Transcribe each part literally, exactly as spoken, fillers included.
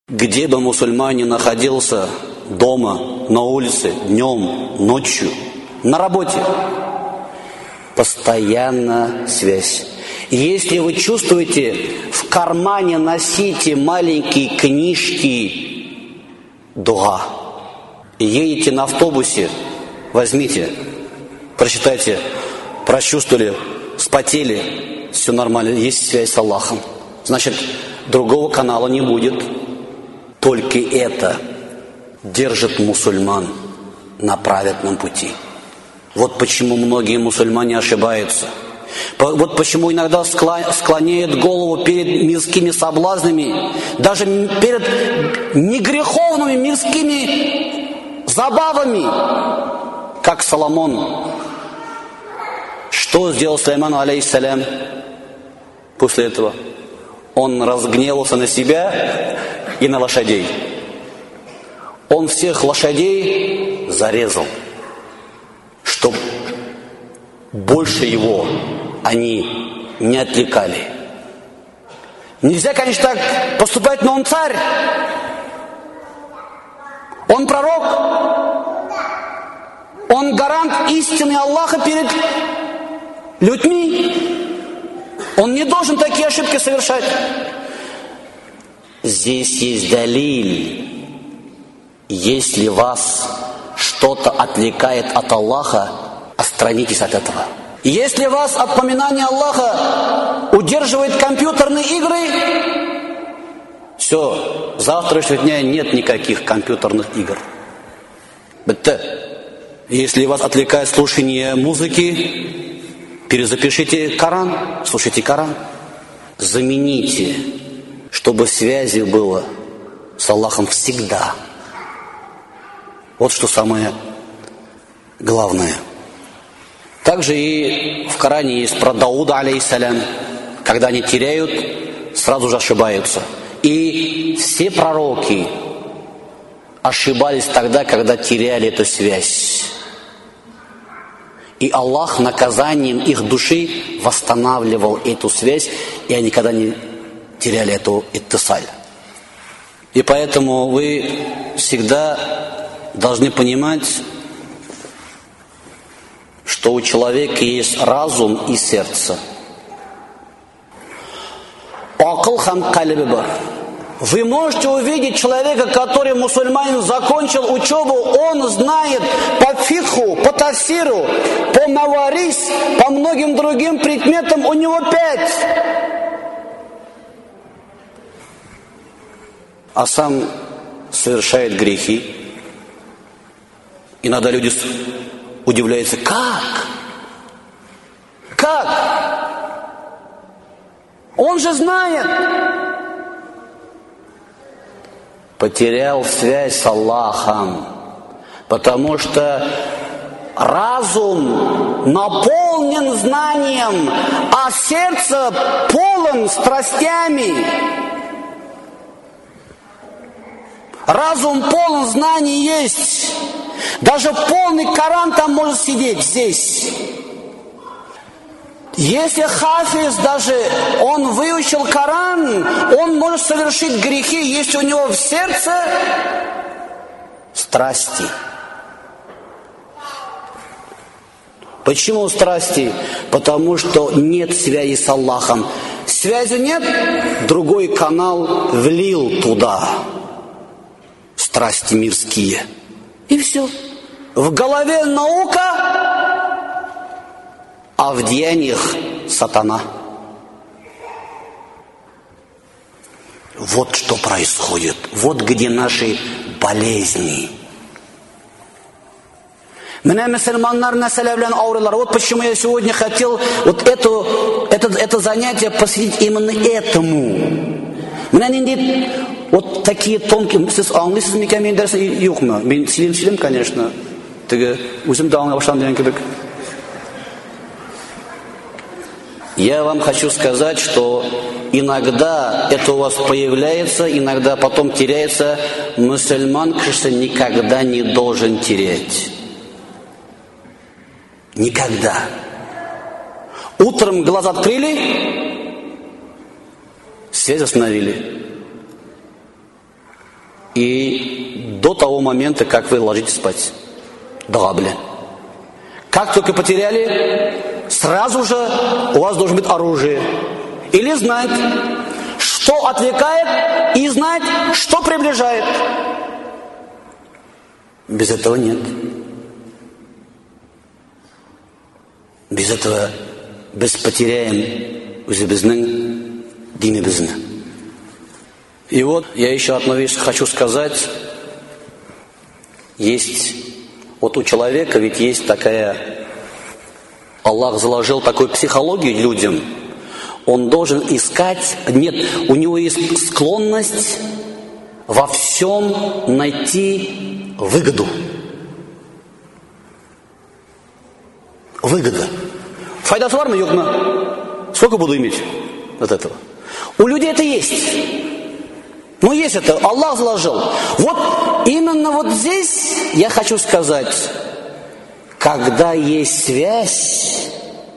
Где бы мусульманин ни находился, дома, на улице, днем, ночью, на работе, постоянно связь. Если вы чувствуете, в кармане носите маленькие книжки дуа. Едете на автобусе, возьмите, прочитайте, прочувствовали, вспотели, все нормально, есть связь с Аллахом. Значит, другого канала не будет. Только это держит мусульман на праведном пути. Вот почему многие мусульмане ошибаются. Вот почему иногда склоняют голову перед мирскими соблазнами, даже перед негреховными мирскими забавами, как Соломон. Что сделал Сулейман, алейхиссалям, после этого? Он разгневался на себя и на лошадей. Он всех лошадей зарезал, чтобы больше его они не отвлекали. Нельзя, конечно, так поступать, но он царь. Он пророк. Он гарант истины Аллаха перед людьми. Он не должен такие ошибки совершать. Здесь есть далиль. Если вас что-то отвлекает от Аллаха, отстранитесь от этого. Если вас от поминания Аллаха удерживает компьютерные игры, все, с завтрашнего дня нет никаких компьютерных игр. Если вас отвлекает слушание музыки, перезапишите Коран, слушайте Коран. Замените, чтобы связи было с Аллахом всегда. Вот что самое главное. Также и в Коране есть про Дауда, алейхиссалям, когда они теряют, сразу же ошибаются. И все пророки ошибались тогда, когда теряли эту связь. И Аллах наказанием их души восстанавливал эту связь, и они никогда не теряли эту иттисаль. И поэтому вы всегда должны понимать, что у человека есть разум и сердце. Вы можете увидеть человека, который мусульманин, закончил учебу, он знает по фикху, по тафсиру, по маварис, по многим другим предметам, у него пять. А сам совершает грехи. Иногда люди удивляются, как? Как? Он же знает. Потерял связь с Аллахом, потому что разум наполнен знанием, а сердце полон страстями. Разум полон знаний есть. Даже полный Коран там может сидеть здесь. Если хафиз даже, он выучил Коран, он может совершить грехи, если у него в сердце страсти. Почему страсти? Потому что нет связи с Аллахом. Связи нет, другой канал влил туда страсти мирские. И все. В голове наука, а в деяниях сатана. Вот что происходит. Вот где наши болезни. Меня мусульмандар населяют ауралар. Вот почему я сегодня хотел вот эту, это, это занятие посвятить именно этому. Меня не вот такие тонкие. Сіз аңлайсыз мекен мен дәрсе юк ма? Мен сөйлем сөйлем, конечно. Теге үзем дә аңлай башладым дигән кебек. Я вам хочу сказать, что иногда это у вас появляется, иногда потом теряется. Мусульман, конечно, никогда не должен терять. Никогда. Утром глаза открыли, связь остановили. и до того момента, как вы ложитесь спать. Драбля. Как только потеряли, сразу же у вас должно быть оружие. Или знать, что отвлекает, и знать, что приближает. Без этого нет. Без этого без потеряем үзебезнең динебезне. И вот я еще одну вещь хочу сказать. Есть, вот у человека ведь есть такая, Аллах заложил такую психологию людям. Он должен искать, нет, у него есть склонность во всем найти выгоду. Выгода. Файдасы бар ма, жоқ ма? Сколько буду иметь от этого? У людей это есть. Ну, есть это, Аллах заложил. Вот именно вот здесь я хочу сказать, когда есть связь,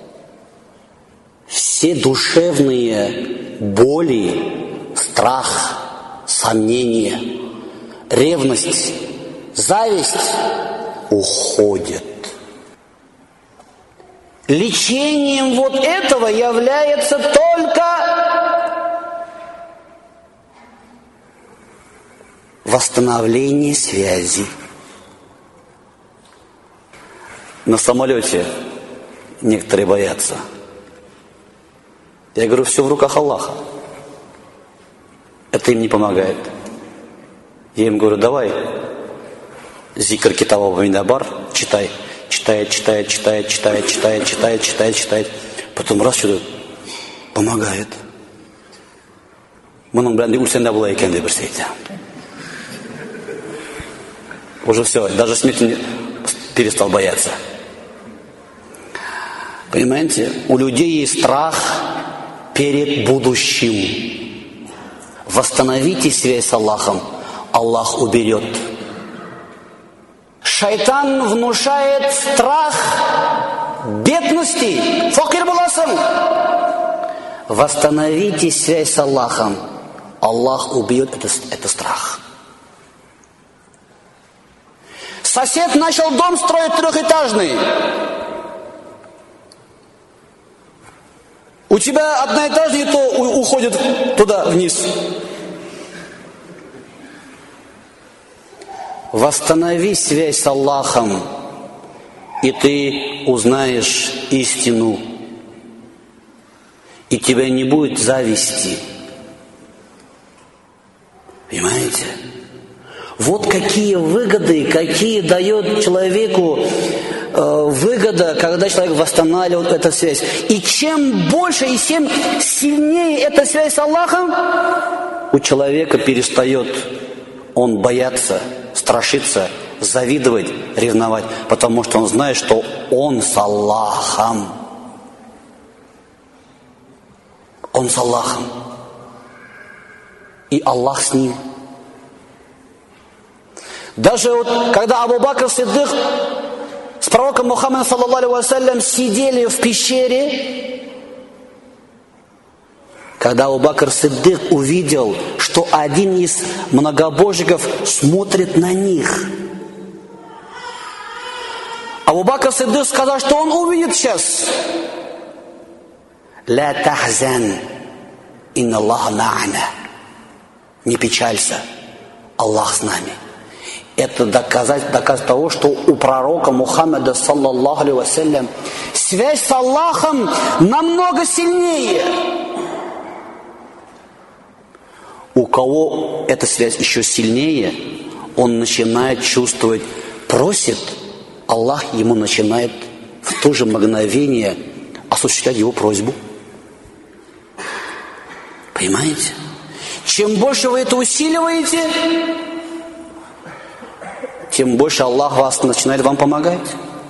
все душевные боли, страх, сомнения, ревность, зависть уходят. Лечением вот этого является только восстановление связи. На самолете некоторые боятся. Я говорю, все в руках Аллаха. Это им не помогает. Я им говорю, давай зикр китаб минабар, читай. Читает, читает, читает, читает, читает, читает, читает, читает. Потом раз что-то помогает. Мұның бәрінде өлсен де болай екен деп бірсейді. Уже все, даже смерти перестал бояться. Понимаете, у людей есть страх перед будущим. Восстановите связь с Аллахом, Аллах уберет. Шайтан внушает страх бедности. Факир буласың. Восстановите связь с Аллахом. Аллах убьет это, это страх. Сосед начал дом строить трехэтажный. У тебя одноэтажный, то уходит туда вниз. Восстанови связь с Аллахом, и ты узнаешь истину, и тебя не будет зависти. Понимаете? Вот какие выгоды, какие дает человеку э, выгода, когда человек восстанавливает эту связь. И чем больше и чем сильнее эта связь с Аллахом, у человека перестает он бояться, страшиться, завидовать, ревновать, потому что он знает, что он с Аллахом. Он с Аллахом. И Аллах с ним. Даже вот, когда Абу Бакр Сиддик с пророком Мухаммадом саллаллаху алейхи ва саллям сидели в пещере, когда Абу Бакр Сиддик увидел, что один из многобожников смотрит на них, Абу Бакр Сиддик сказал, что он увидит сейчас. «Ла тахзан, инна Аллаха ма'ана». Не печалься, Аллах с нами. Это доказать, доказ того, что у пророка Мухаммада саллаллаху алейхи ва саллям связь с Аллахом намного сильнее. У кого эта связь еще сильнее, он начинает чувствовать, просит, Аллах ему начинает в то же мгновение осуществлять его просьбу. Понимаете? Чем больше вы это усиливаете, тем больше Аллах вас начинает вам помогать.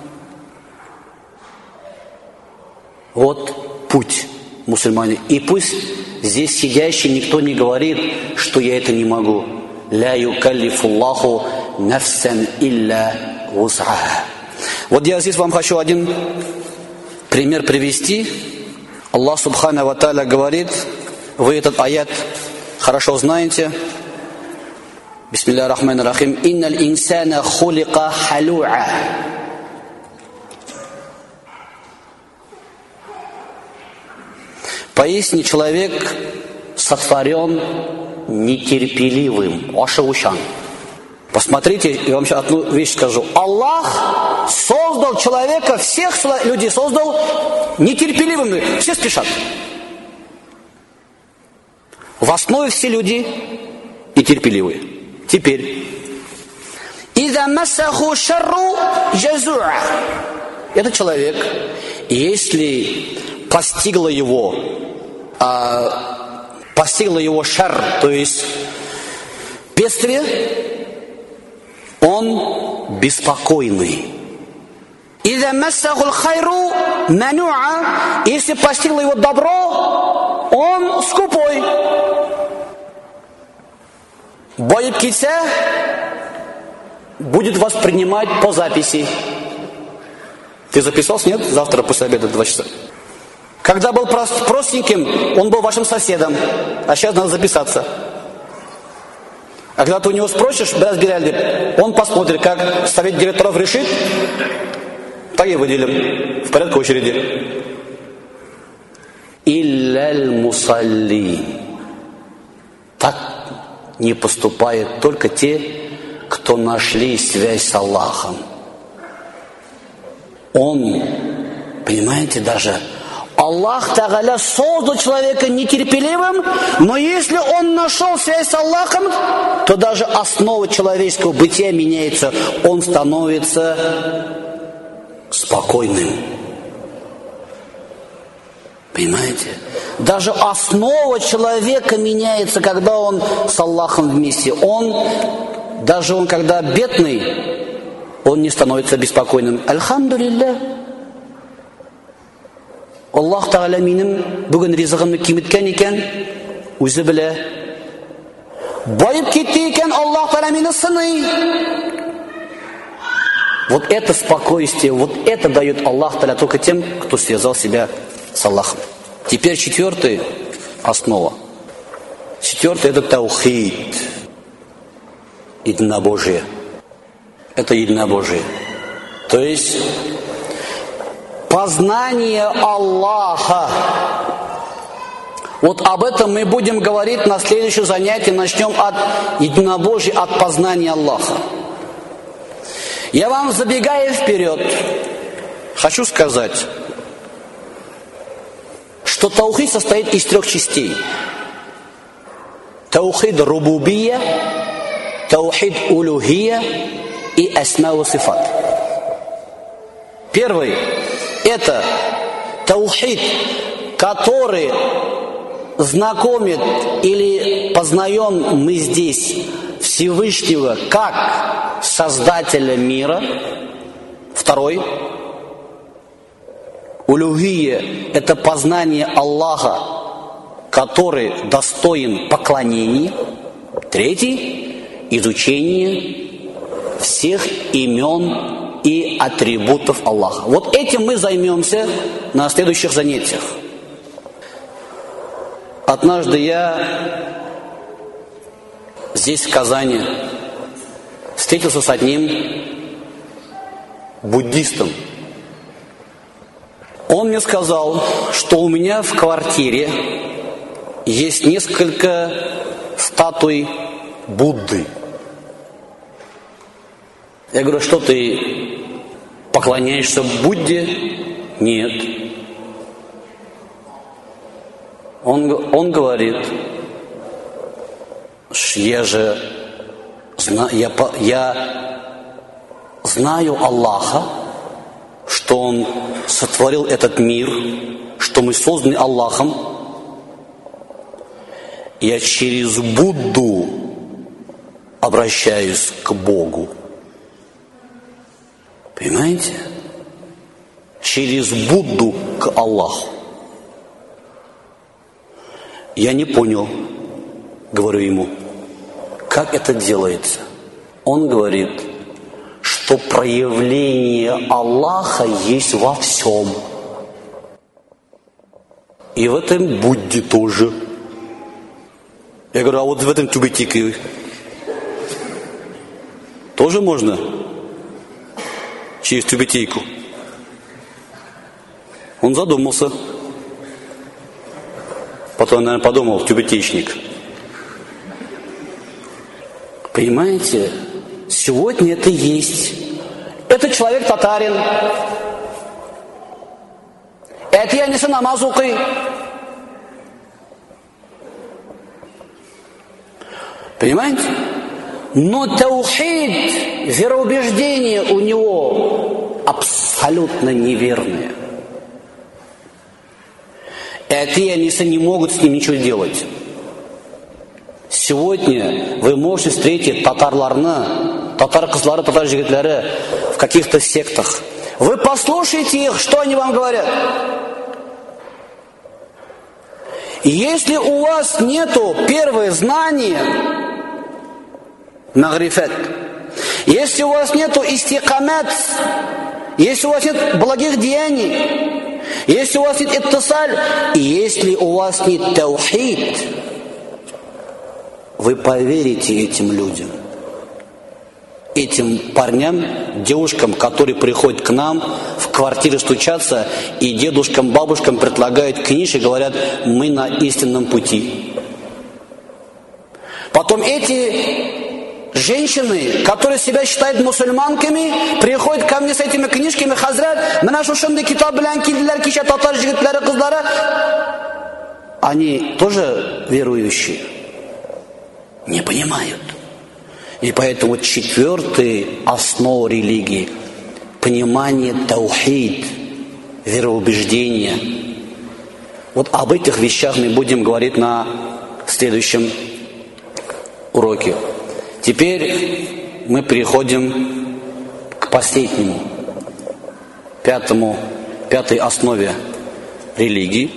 Вот путь мусульмане. И пусть здесь сидящий никто не говорит, что я это не могу. Ля юкаллифуллаху нафсан илля вус'аха. Вот я здесь вам хочу один пример привести. Аллах субхана ва тааля говорит, вы этот аят хорошо знаете. Бисмиллахи рахмани рахим. Инналь инсана хулика халуа. Поистине человек сотворен нетерпеливым, ошелущан. Посмотрите, я вам сейчас одну вещь скажу. Аллах создал человека, всех людей создал нетерпеливыми. Все спешат. В основе все люди нетерпеливые. Теперь. «Иза массаху шарру джазуа». Этот человек, если постигло его, а, постигло его шар, то есть бедствие, он беспокойный. «Иза массаху хайру мануа». Если постигло его добро, он скупой. Боеп кетсе, будет воспринимать по записи. Ты записался, нет? Завтра после обеда два часа. Когда был прост, простеньким, он был вашим соседом. А сейчас надо записаться. А когда ты у него спросишь, он посмотрит, как совет директоров решит, так и выделим. В порядке очереди. Илляль мусалли. Так не поступают только те, кто нашли связь с Аллахом. Он, понимаете, даже Аллах Тааля создал человека нетерпеливым, но если он нашел связь с Аллахом, то даже основа человеческого бытия меняется. Он становится спокойным. Понимаете? Даже основа человека меняется, когда он с Аллахом вместе. Он, даже он, когда бедный, он не становится беспокойным. Альхамдулилля. Аллах Тааля минем бүгін ризығымны кеміткән екен, өзі біле. Байып кетті екен, Аллах Тааля мені сыный. Вот это спокойствие, вот это дает Аллах Тааля только тем, кто связал себя с Аллахом. Теперь четвертая основа. Четвертое — это таухид. Единобожие. Это единобожие. То есть познание Аллаха. Вот об этом мы будем говорить на следующем занятии. Начнем от единобожия, от познания Аллаха. Я вам, забегая вперед, хочу сказать, что таухид состоит из трех частей. Таухид рубубия, таухид улухия и асма ва сифат. Первый — это таухид, который знакомит или познаем мы здесь Всевышнего как Создателя мира. Второй — улюхия – это познание Аллаха, который достоин поклонения. Третий – изучение всех имен и атрибутов Аллаха. Вот этим мы займемся на следующих занятиях. Однажды я здесь, в Казани, встретился с одним буддистом. Он мне сказал, что у меня в квартире есть несколько статуй Будды. Я говорю, что ты поклоняешься Будде? Нет. Он, он говорит, я же я, я знаю Аллаха, что Он сотворил этот мир, что мы созданы Аллахом. Я через Будду обращаюсь к Богу. Понимаете? Через Будду к Аллаху. Я не понял, говорю ему, как это делается. Он говорит, что проявление Аллаха есть во всем. И в этом Будде тоже. Я говорю, а вот в этом тюбетике Тоже можно через тюбетейку. Он задумался. Потом, наверное, подумал, тюбетейщик. Понимаете, сегодня это есть. Этот человек татарин. Это я не намаз укый. Понимаете? Но таухид, вероубеждение у него абсолютно неверное. Атеисты не могут с ним ничего делать. Сегодня вы можете встретить татарларны, татар-кызлары, татар-жигитлары в каких-то сектах. Вы послушайте их, что они вам говорят. Если у вас нету первое знание, магрифат, если у вас нету истикамат, если у вас нет благих деяний, если у вас нет иттисаль, и если у вас нет таухид, вы поверите этим людям, этим парням, девушкам, которые приходят к нам в квартиры стучаться, и дедушкам, бабушкам предлагают книжки, говорят, мы на истинном пути. Потом эти женщины, которые себя считают мусульманками, приходят ко мне с этими книжками, хазрат, мы нашу шунды китаб белян килдилар, киша татар жигитлары, кызлары. Они тоже верующие? Не понимают. И поэтому четвертая основа религии – понимание таухид, вероубеждения. Вот об этих вещах мы будем говорить на следующем уроке. Теперь мы переходим к последнему, пятому, пятой основе религии.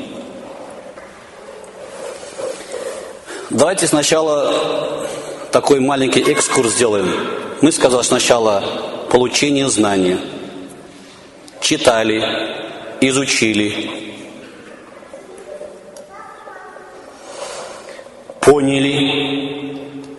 Давайте сначала такой маленький экскурс сделаем. Мы сказали сначала получение знания. Читали, изучили, поняли.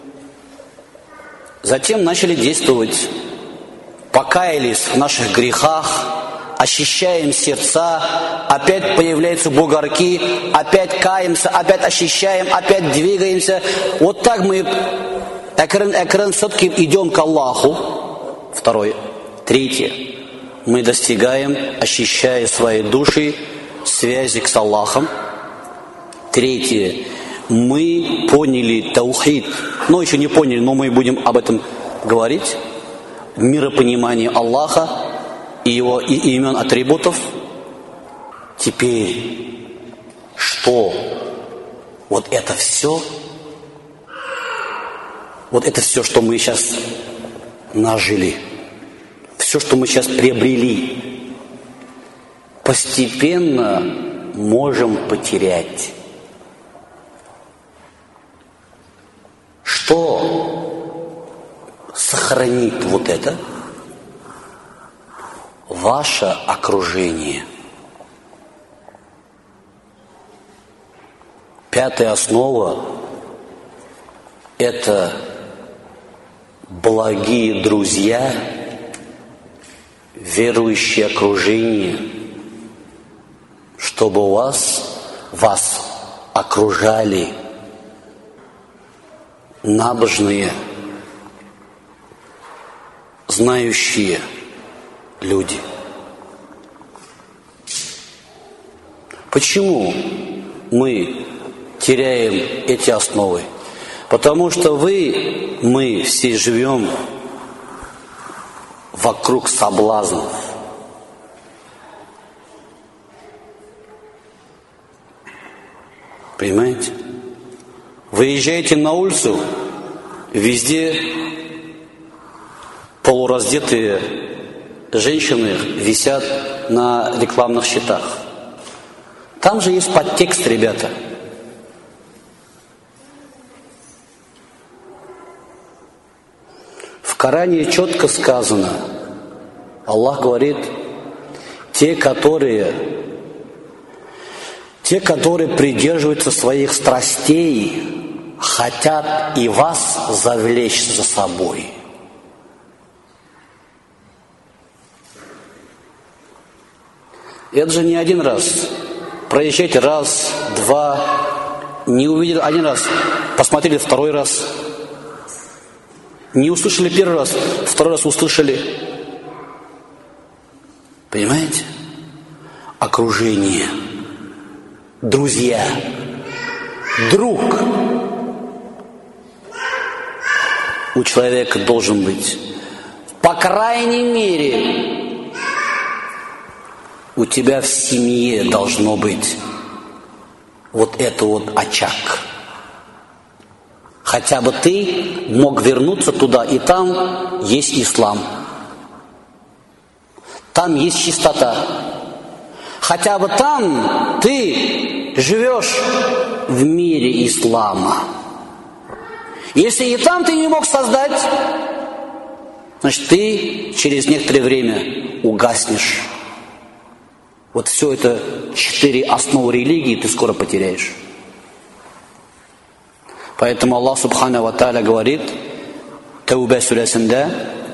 Затем начали действовать. Покаялись в наших грехах, ощущаем сердца, опять появляются бугорки, опять каемся, опять ощущаем, опять двигаемся. Вот так мы экран-экран все-таки идем к Аллаху. Второе. Третье. Мы достигаем, ощущая свои души, связи с Аллахом. Третье. Мы поняли таухид. Ну, еще не поняли, но мы будем об этом говорить. Миропонимание Аллаха и его и имен, атрибутов. Теперь, что вот это все, вот это все, что мы сейчас нажили, все, что мы сейчас приобрели, постепенно можем потерять. Что сохранит вот это? Ваше окружение. Пятая основа – это благие друзья, верующее окружение, чтобы у вас, вас окружали набожные, знающие люди. Почему мы теряем эти основы? Потому что вы, мы все живем вокруг соблазнов. Понимаете? Выезжаете на улицу, везде полураздетые женщины висят на рекламных щитах. Там же есть подтекст, ребята. В Коране четко сказано, Аллах говорит, те, которые, те, которые придерживаются своих страстей, хотят и вас завлечь за собой. Это же не один раз. Проезжайте раз, два, не увидели один раз, посмотрели второй раз. Не услышали первый раз, второй раз услышали. Понимаете? Окружение. Друзья. Друг. У человека должен быть, по крайней мере, у тебя в семье должно быть вот это вот очаг. Хотя бы ты мог вернуться туда, и там есть ислам. Там есть чистота. Хотя бы там ты живешь в мире ислама. Если и там ты не мог создать, значит, ты через некоторое время угаснешь. Вот все это четыре основы религии ты скоро потеряешь. Поэтому Аллах Субхану ва Тааля говорит, Тауба сурасында: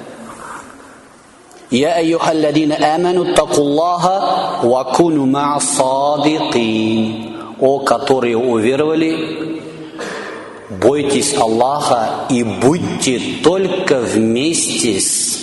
«Я айюхалладина аману такуллаха ва куну ма'ас садикин». О, которые уверовали, бойтесь Аллаха и будьте только вместе с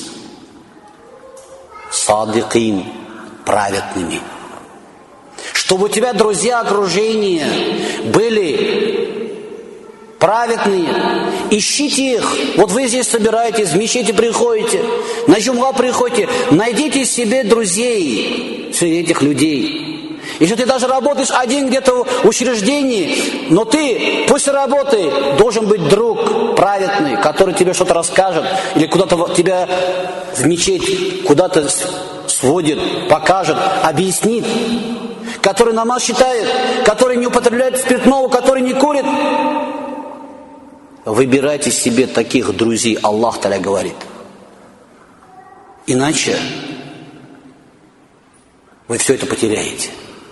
садикин, праведными. Чтобы у тебя друзья, окружение были праведные, ищите их. Вот вы здесь собираетесь, в мечети приходите, на джумга приходите, найдите себе друзей среди этих людей. Если ты даже работаешь один где-то в учреждении, но ты после работы должен быть друг праведный, который тебе что-то расскажет, или куда-то тебя в мечеть куда-то сводит, покажет, объяснит, который намаз читает, который не употребляет спиртного, который не курит. Выбирайте себе таких друзей, Аллах Та'аля говорит. Иначе вы все это потеряете.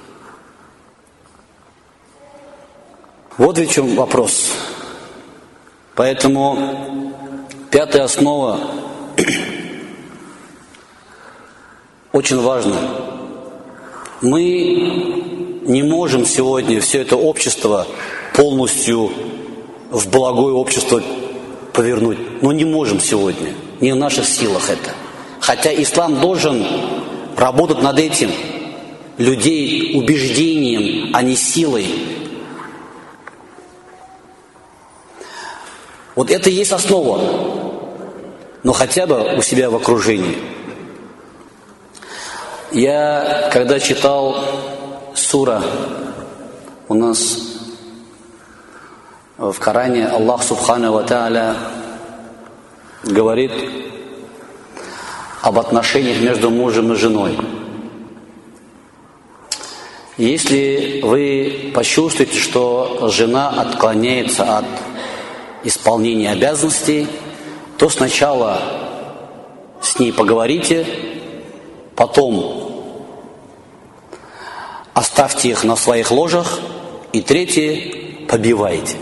Вот в чем вопрос. Поэтому пятая основа очень важна. Мы не можем сегодня все это общество полностью в благое общество повернуть. Но не можем сегодня. Не в наших силах это. Хотя ислам должен работать над этим людей убеждением, а не силой. Вот это и есть основа. Но хотя бы у себя в окружении. Я, когда читал сура, у нас в Коране Аллах Субхану ва Тааля говорит об отношениях между мужем и женой. Если вы почувствуете, что жена отклоняется от исполнения обязанностей, то сначала с ней поговорите, потом оставьте их на своих ложах, и третье, побивайте.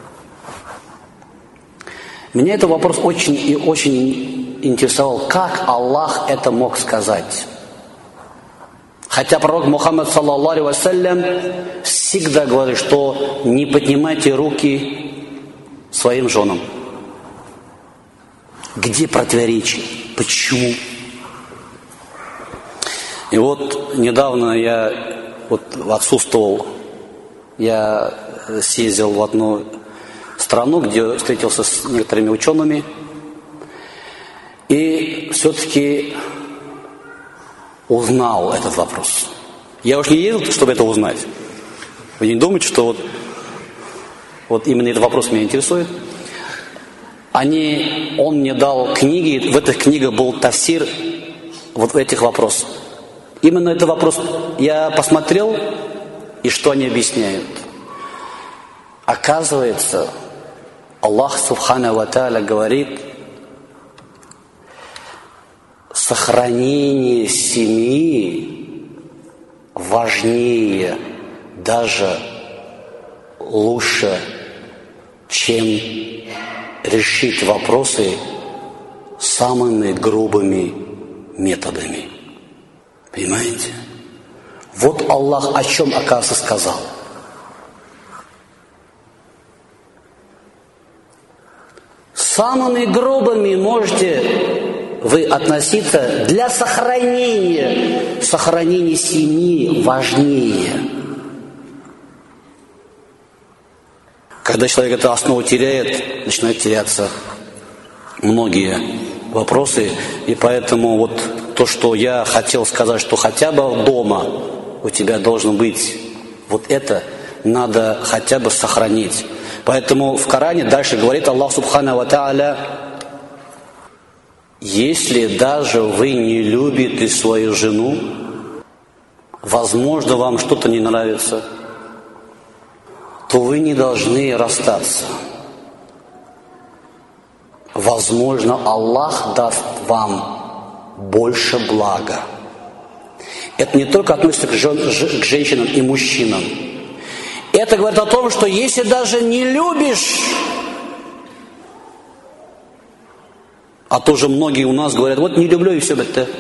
Меня этот вопрос очень и очень интересовал, как Аллах это мог сказать. Хотя пророк Мухаммад саллаллаху алейхи вассалям всегда говорит, что не поднимайте руки своим женам. Где противоречие? Почему? И вот недавно я вот отсутствовал, я съездил в одну страну, где встретился с некоторыми учеными, и все-таки узнал этот вопрос. Я уж не ездил, чтобы это узнать. Вы не думаете, что вот, вот именно этот вопрос меня интересует? Они, он мне дал книги, в этих книгах был тафсир вот этих вопросов. Именно этот вопрос я посмотрел, и что они объясняют. Оказывается, Аллах Субхану ва Тааля говорит, сохранение семьи важнее, даже лучше, чем решить вопросы самыми грубыми методами. Понимаете? Вот Аллах о чем, оказывается, сказал. Самыми грубыми можете вы относиться для сохранения. Сохранение семьи важнее. Когда человек эту основу теряет, начинают теряться многие вопросы. И поэтому вот то, что я хотел сказать, что хотя бы дома у тебя должно быть вот это, надо хотя бы сохранить. Поэтому в Коране дальше говорит Аллах Субхану ва Тааля: если даже вы не любите свою жену, возможно, вам что-то не нравится, то вы не должны расстаться. Возможно, Аллах даст вам больше блага. Это не только относится к, жен, к женщинам и мужчинам. Это говорит о том, что если даже не любишь, а тоже многие у нас говорят: вот не люблю и все это.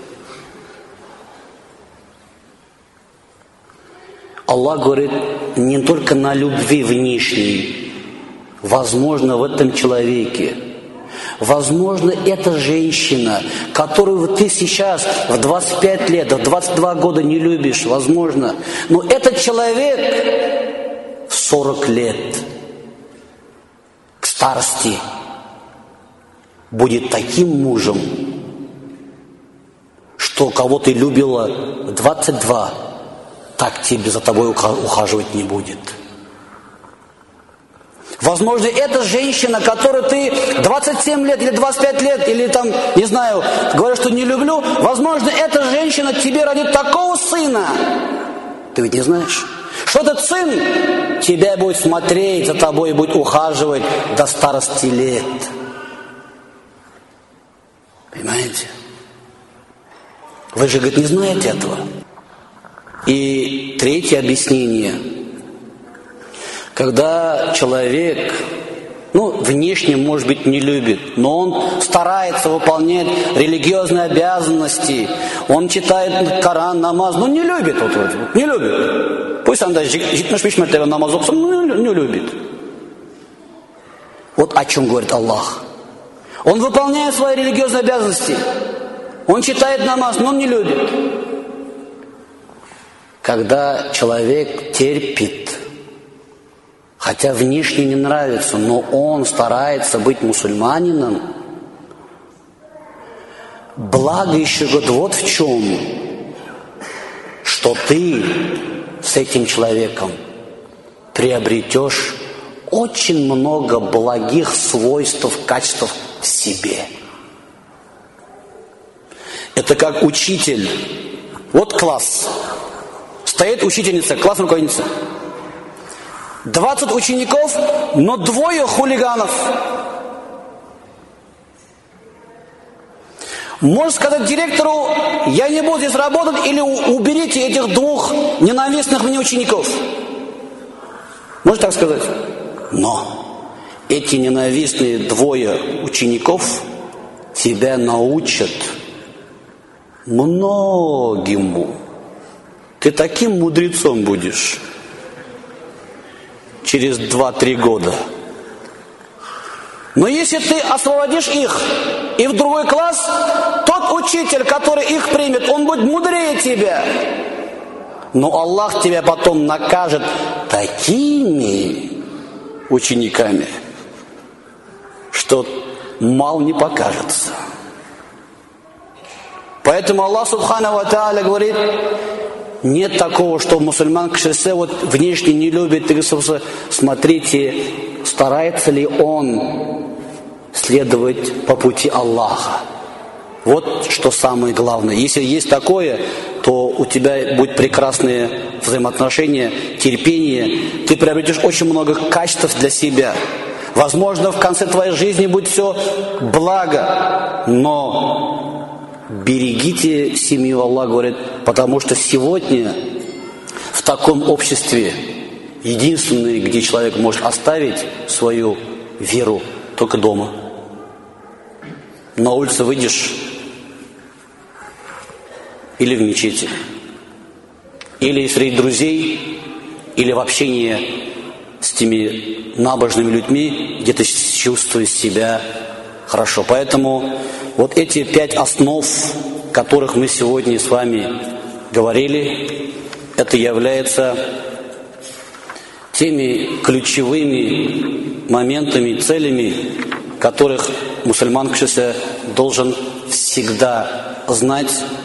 Аллах говорит не только на любви внешней, возможно, в этом человеке. Возможно, эта женщина, которую ты сейчас в двадцать пять лет, в двадцать два года не любишь, возможно, но этот человек в сорок лет к старости будет таким мужем, что кого ты любила в двадцать два, так тебе за тобой ухаживать не будет. Возможно, эта женщина, которую ты двадцать семь лет или двадцать пять лет, или там, не знаю, говоришь, что не люблю, возможно, эта женщина тебе родит такого сына. Ты ведь не знаешь, что этот сын тебя будет смотреть, за тобой будет ухаживать до старости лет. Понимаете? Вы же, говорит, не знаете этого. И третье объяснение. Когда человек, ну, внешне, может быть, не любит, но он старается выполнять религиозные обязанности, он читает Коран, намаз, но не любит, вот, вот, не любит. Пусть он даже намаз оқысын, но не любит. Вот о чем говорит Аллах. Он выполняет свои религиозные обязанности, он читает намаз, но он не любит. Когда человек терпит, хотя внешне не нравится, но он старается быть мусульманином, благо еще говорит вот в чем, что ты с этим человеком приобретешь очень много благих свойств, качеств в себе. Это как учитель. Вот класс. Стоит учительница, классная руководительница. двадцать учеников, но двое хулиганов. Можно сказать директору: я не буду здесь работать, или уберите этих двух ненавистных мне учеников. Можно так сказать? Но эти ненавистные двое учеников тебя научат многому. Ты таким мудрецом будешь через два-три года. Но если ты освободишь их и в другой класс, тот учитель, который их примет, он будет мудрее тебя. Но Аллах тебя потом накажет такими учениками, что мало не покажется. Поэтому Аллах Субхану ва Тааля говорит: нет такого, что мусульман к шессе вот внешне не любит. Ты говоришь: смотрите, старается ли он следовать по пути Аллаха. Вот что самое главное. Если есть такое, то у тебя будет прекрасные взаимоотношения, терпение. Ты приобретешь очень много качеств для себя. Возможно, в конце твоей жизни будет все благо, но берегите семью, Аллах говорит, потому что сегодня в таком обществе единственное, где человек может оставить свою веру, только дома. На улице выйдешь или в мечети. или среди друзей, или в общении с теми набожными людьми, где ты чувствуешь себя хорошо. Поэтому вот эти пять основ, о которых мы сегодня с вами говорили, это является теми ключевыми моментами, целями, которых мусульман должен всегда знать